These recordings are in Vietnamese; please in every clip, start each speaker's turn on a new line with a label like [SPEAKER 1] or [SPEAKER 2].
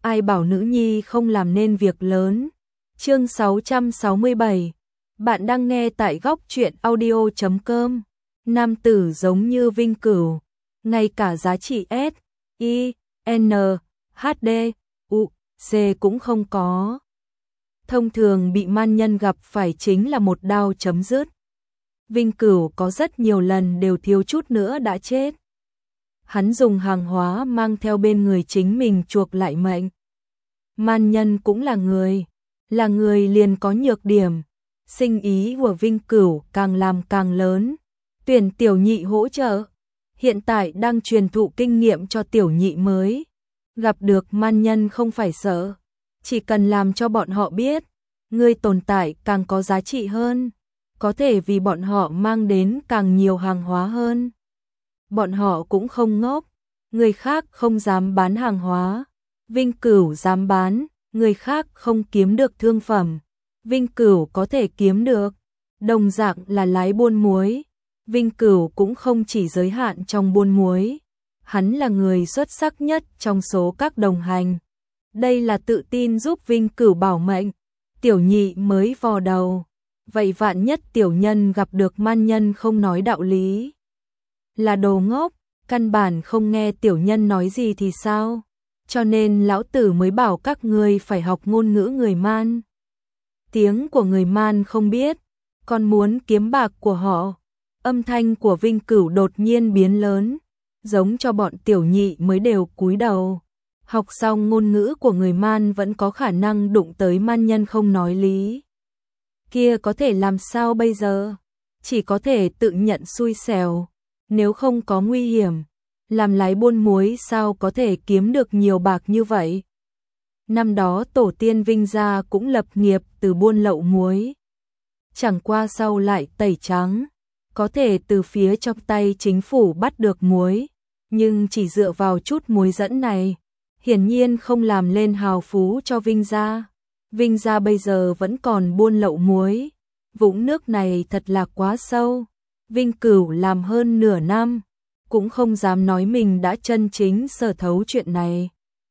[SPEAKER 1] ai bảo nữ nhi không làm nên việc lớn. Chương 667. Bạn đang nghe tại góc truyện audio.com. Nam tử giống như Vinh Cửu, ngay cả giá trị S, I, N, H, D, U, C cũng không có. Thông thường bị man nhân gặp phải chính là một đao chấm dứt. Vinh Cửu có rất nhiều lần đều thiếu chút nữa đã chết. Hắn dùng hàng hóa mang theo bên người chính mình chuộc lại mệnh. Man nhân cũng là người liền có nhược điểm. Sinh ý của Vinh Cửu càng làm càng lớn. Tuyển tiểu nhị hỗ trợ. Hiện tại đang truyền thụ kinh nghiệm cho tiểu nhị mới. Gặp được man nhân không phải sợ. Chỉ cần làm cho bọn họ biết, ngươi tồn tại càng có giá trị hơn. Có thể vì bọn họ mang đến càng nhiều hàng hóa hơn. Bọn họ cũng không ngốc. Người khác không dám bán hàng hóa. Vinh Cửu dám bán. Người khác không kiếm được thương phẩm. Vinh Cửu có thể kiếm được. Đồng dạng là lái buôn muối. Vinh Cửu cũng không chỉ giới hạn trong buôn muối. Hắn là người xuất sắc nhất trong số các đồng hành. Đây là tự tin giúp Vinh Cửu bảo mệnh. Tiểu nhị mới vò đầu. Vậy vạn nhất tiểu nhân gặp được man nhân không nói đạo lý. Là đồ ngốc, căn bản không nghe tiểu nhân nói gì thì sao? Cho nên lão tử mới bảo các ngươi phải học ngôn ngữ người man. Tiếng của người man không biết, còn muốn kiếm bạc của họ. Âm thanh của Vinh Cửu đột nhiên biến lớn, giống cho bọn tiểu nhị mới đều cúi đầu. Học xong ngôn ngữ của người man vẫn có khả năng đụng tới man nhân không nói lý. Kia có thể làm sao bây giờ? Chỉ có thể tự nhận xui xẻo. Nếu không có nguy hiểm, làm lái buôn muối sao có thể kiếm được nhiều bạc như vậy? Năm đó tổ tiên Vinh gia cũng lập nghiệp từ buôn lậu muối. Chẳng qua sau lại tẩy trắng, có thể từ phía trong tay chính phủ bắt được muối, nhưng chỉ dựa vào chút muối dẫn này, hiển nhiên không làm lên hào phú cho Vinh gia. Vinh gia bây giờ vẫn còn buôn lậu muối. Vũng nước này thật là quá sâu. Vinh Cửu làm hơn nửa năm, cũng không dám nói mình đã chân chính sở thấu chuyện này.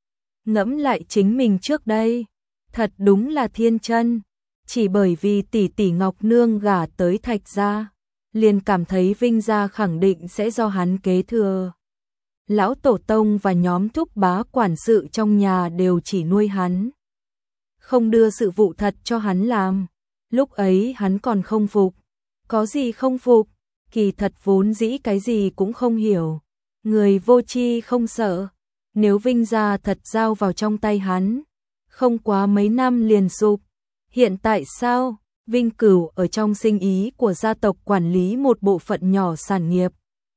[SPEAKER 1] Ngẫm lại chính mình trước đây, thật đúng là thiên chân. Chỉ bởi vì tỷ tỷ Ngọc Nương gả tới Thạch gia, liền cảm thấy Vinh gia khẳng định sẽ do hắn kế thừa. Lão tổ tông và nhóm thúc bá quản sự trong nhà đều chỉ nuôi hắn, không đưa sự vụ thật cho hắn làm. Lúc ấy hắn còn không phục. Có gì không phục? Kỳ thật vốn dĩ cái gì cũng không hiểu. Người vô tri không sợ. Nếu Vinh gia thật giao vào trong tay hắn, không quá mấy năm liền sụp. Hiện tại sao? Vinh Cửu ở trong sinh ý của gia tộc quản lý một bộ phận nhỏ sản nghiệp.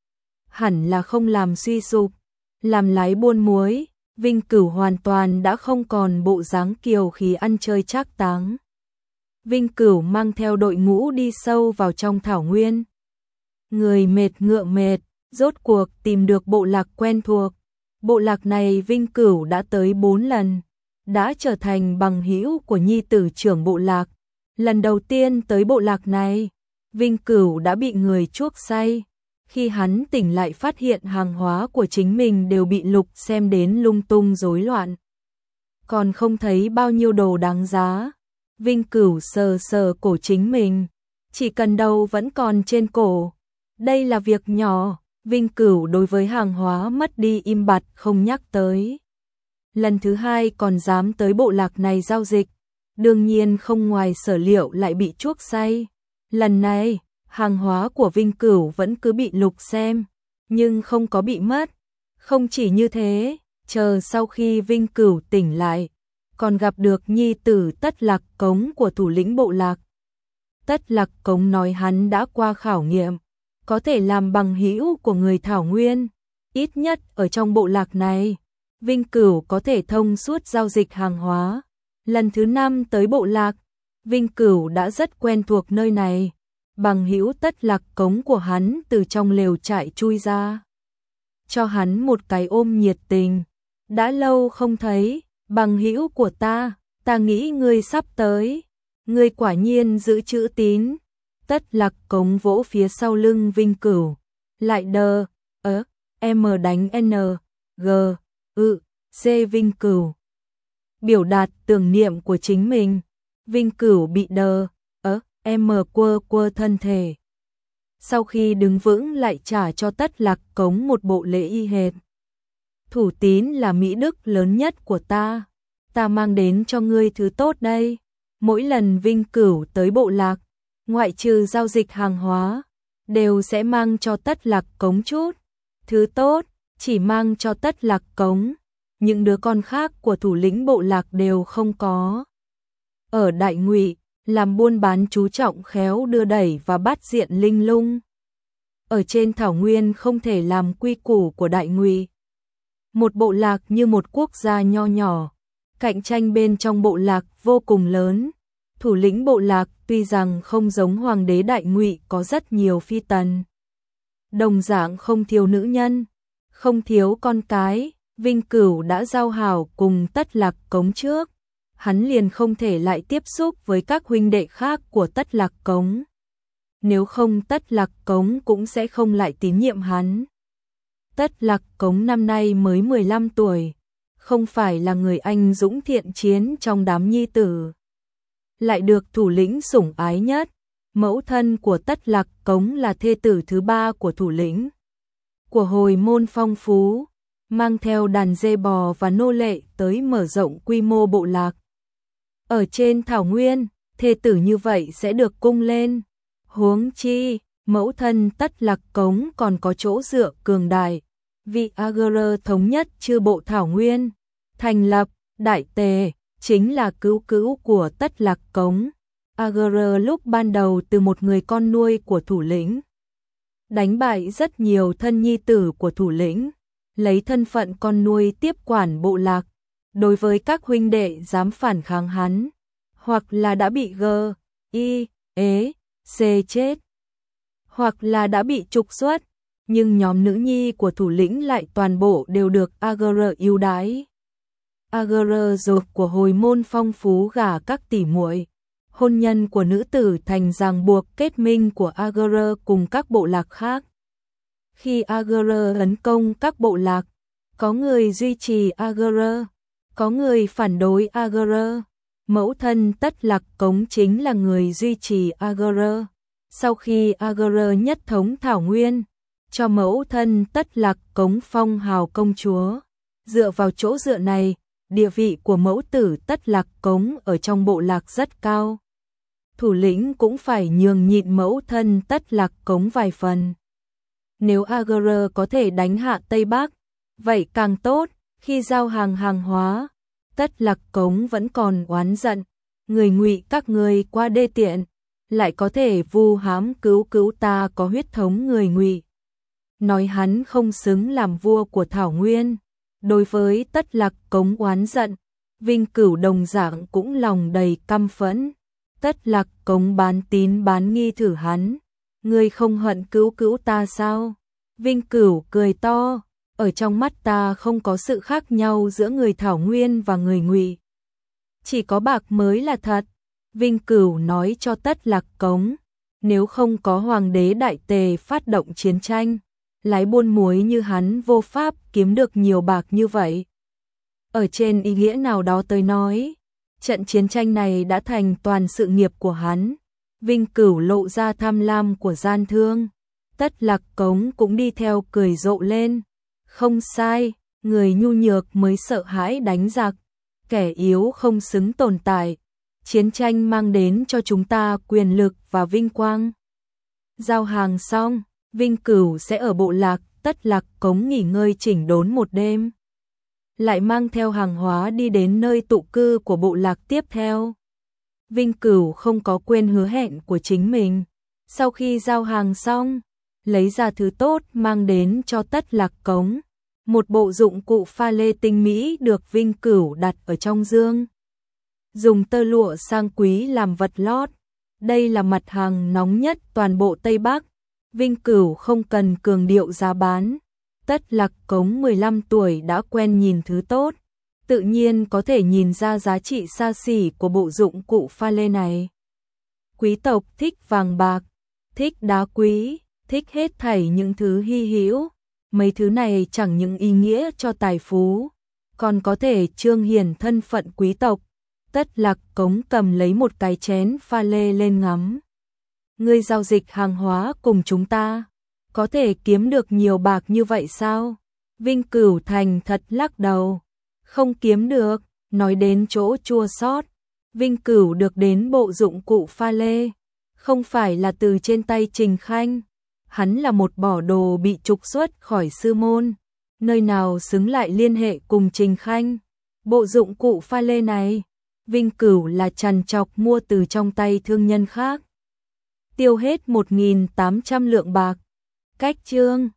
[SPEAKER 1] Hẳn là không làm suy sụp. Làm lái buôn muối, Vinh Cửu hoàn toàn đã không còn bộ dáng kiều khí ăn chơi trác táng. Vinh Cửu mang theo đội ngũ đi sâu vào trong thảo nguyên. Người mệt ngựa mệt, rốt cuộc tìm được bộ lạc quen thuộc. Bộ lạc này Vinh Cửu đã tới 4 lần, đã trở thành bằng hữu của nhi tử trưởng bộ lạc. Lần đầu tiên tới bộ lạc này, Vinh Cửu đã bị người chuốc say. Khi hắn tỉnh lại phát hiện hàng hóa của chính mình đều bị lục xem đến lung tung rối loạn. Còn không thấy bao nhiêu đồ đáng giá. Vinh Cửu sờ sờ cổ chính mình, chỉ cần đầu vẫn còn trên cổ. Đây là việc nhỏ, Vinh Cửu đối với hàng hóa mất đi im bặt không nhắc tới. Lần thứ hai còn dám tới bộ lạc này giao dịch, đương nhiên không ngoài sở liệu lại bị chuốc say. Lần này, hàng hóa của Vinh Cửu vẫn cứ bị lục xem, nhưng không có bị mất. Không chỉ như thế, chờ sau khi Vinh Cửu tỉnh lại, còn gặp được nhi tử Tất Lạc Cống của thủ lĩnh bộ lạc. Tất Lạc Cống nói hắn đã qua khảo nghiệm, có thể làm bằng hữu của người thảo nguyên. Ít nhất ở trong bộ lạc này, Vinh Cửu có thể thông suốt giao dịch hàng hóa. Lần thứ 5 tới bộ lạc, Vinh Cửu đã rất quen thuộc nơi này. Bằng hữu Tất Lạc Cống của hắn từ trong lều trại chui ra, cho hắn một cái ôm nhiệt tình. Đã lâu không thấy, bằng hữu của ta nghĩ ngươi sắp tới. Ngươi quả nhiên giữ chữ tín. Tất Lạc Cống vỗ phía sau lưng Vinh Cửu, lại đờ, M đánh N, G, C Vinh Cửu. biểu đạt tưởng niệm của chính mình. Vinh Cửu bị quơ thân thể. Sau khi đứng vững lại trả cho Tất Lạc Cống một bộ lễ y hệt. Thủ tín là mỹ đức lớn nhất của ta mang đến cho ngươi thứ tốt đây. Mỗi lần Vinh Cửu tới bộ lạc, ngoại trừ giao dịch hàng hóa, đều sẽ mang cho Tất Lạc Cống chút thứ tốt, chỉ mang cho Tất Lạc Cống. Những đứa con khác của thủ lĩnh bộ lạc đều không có. Ở Đại Ngụy, làm buôn bán chú trọng khéo đưa đẩy và bắt diện linh lung. Ở trên thảo nguyên không thể làm quy củ của Đại Ngụy. Một bộ lạc như một quốc gia nho nhỏ, cạnh tranh bên trong bộ lạc vô cùng lớn. Thủ lĩnh bộ lạc tuy rằng không giống hoàng đế Đại Ngụy có rất nhiều phi tần, đồng dạng không thiếu nữ nhân, không thiếu con cái. Vinh Cửu đã giao hảo cùng Tất Lạc Cống trước, hắn liền không thể lại tiếp xúc với các huynh đệ khác của Tất Lạc Cống. Nếu không Tất Lạc Cống cũng sẽ không lại tín nhiệm hắn. Tất Lạc Cống năm nay mới 15 tuổi, không phải là người anh dũng thiện chiến trong đám nhi tử. Lại được thủ lĩnh sủng ái nhất, mẫu thân của Tất Lạc Cống là thê tử thứ 3 của thủ lĩnh. Của Hồi Môn phong phú, mang theo đàn dê bò và nô lệ tới mở rộng quy mô bộ lạc. Ở trên thảo nguyên, thê tử như vậy sẽ được cung lên. Huống chi, mẫu thân Tất Lạc Cống còn có chỗ dựa cường đại. Vị Agr thống nhất chư bộ thảo nguyên, thành lập Đại Tề, chính là cứu cứu của Tất Lạc Cống. Agr lúc ban đầu từ một người con nuôi của thủ lĩnh, đánh bại rất nhiều thân nhi tử của thủ lĩnh, lấy thân phận con nuôi tiếp quản bộ lạc. Đối với các huynh đệ dám phản kháng hắn, hoặc là đã bị chết, hoặc là đã bị trục xuất, nhưng nhóm nữ nhi của thủ lĩnh lại toàn bộ đều được Agr ưu đãi. Agr ruột của Hồi Môn phong phú gả các tỷ muội, hôn nhân của nữ tử thành ràng buộc kết minh của Agr cùng các bộ lạc khác. Khi Agr tấn công các bộ lạc, có người duy trì Agr, có người phản đối Agr. Mẫu thân Tất Lạc Cống chính là người duy trì Agr. Sau khi Agr nhất thống thảo nguyên, cho mẫu thân Tất Lạc Cống phong hào công chúa. Dựa vào chỗ dựa này, địa vị của mẫu tử Tất Lạc Cống ở trong bộ lạc rất cao. Thủ lĩnh cũng phải nhường nhịn mẫu thân Tất Lạc Cống vài phần. Nếu Agr có thể đánh hạ Tây Bắc, vậy càng tốt. Khi giao hàng hóa, Tất Lạc Cống vẫn còn oán giận, người Ngụy các ngươi quá đê tiện, lại có thể vu hãm cứu ta có huyết thống người Ngụy. Nói hắn không xứng làm vua của thảo nguyên. Đối với Tất Lạc Cống oán giận, Vinh Cửu đồng dạng cũng lòng đầy căm phẫn. Tất Lạc Cống bán tín bán nghi thử hắn, ngươi không hận cứu ta sao? Vinh Cửu cười to, ở trong mắt ta không có sự khác nhau giữa người thảo nguyên và người Ngụy, chỉ có bạc mới là thật. Vinh Cửu nói cho Tất Lạc Cống, nếu không có hoàng đế Đại Tề phát động chiến tranh, lái buôn muối như hắn vô pháp kiếm được nhiều bạc như vậy. Ở trên ý nghĩa nào đó tới nói, trận chiến tranh này đã thành toàn sự nghiệp của hắn. Vinh Cửu lộ ra tham lam của gian thương, Tất Lạc Cống cũng đi theo cười rộ lên. Không sai, người nhu nhược mới sợ hãi đánh giặc, kẻ yếu không xứng tồn tại. Chiến tranh mang đến cho chúng ta quyền lực và vinh quang. Giao hàng xong, Vinh Cửu sẽ ở bộ lạc Tất Lạc Cống nghỉ ngơi chỉnh đốn một đêm, lại mang theo hàng hóa đi đến nơi tụ cư của bộ lạc tiếp theo. Vinh Cửu không có quên hứa hẹn của chính mình, sau khi giao hàng xong, lấy ra thứ tốt mang đến cho Tất Lạc Cống. Một bộ dụng cụ pha lê tinh mỹ được Vinh Cửu đặt ở trong dương. Dùng tơ lụa sang quý làm vật lót. Đây là mặt hàng nóng nhất toàn bộ Tây Bắc. Vinh Cửu không cần cường điệu giá bán. Tất Lạc Cống 15 tuổi đã quen nhìn thứ tốt, tự nhiên có thể nhìn ra giá trị xa xỉ của bộ dụng cụ pha lê này. Quý tộc thích vàng bạc, thích đá quý, thích hết thảy những thứ hy hữu. Mấy thứ này chẳng những ý nghĩa cho tài phú, còn có thể trương hiển thân phận quý tộc. Tất Lạc Cống cầm lấy một cái chén pha lê lên ngắm. Ngươi giao dịch hàng hóa cùng chúng ta, có thể kiếm được nhiều bạc như vậy sao? Vinh Cửu thành thật lắc đầu. Không kiếm được, nói đến chỗ chua xót. Vinh Cửu được đến bộ dụng cụ pha lê, không phải là từ trên tay Trình Khanh. Hắn là một bỏ đồ bị trục xuất khỏi sư môn, nơi nào xứng lại liên hệ cùng Trình Khanh. Bộ dụng cụ pha lê này, Vinh Cửu là trằn trọc mua từ trong tay thương nhân khác. Tiêu hết 1.800 lượng bạc. Cách chương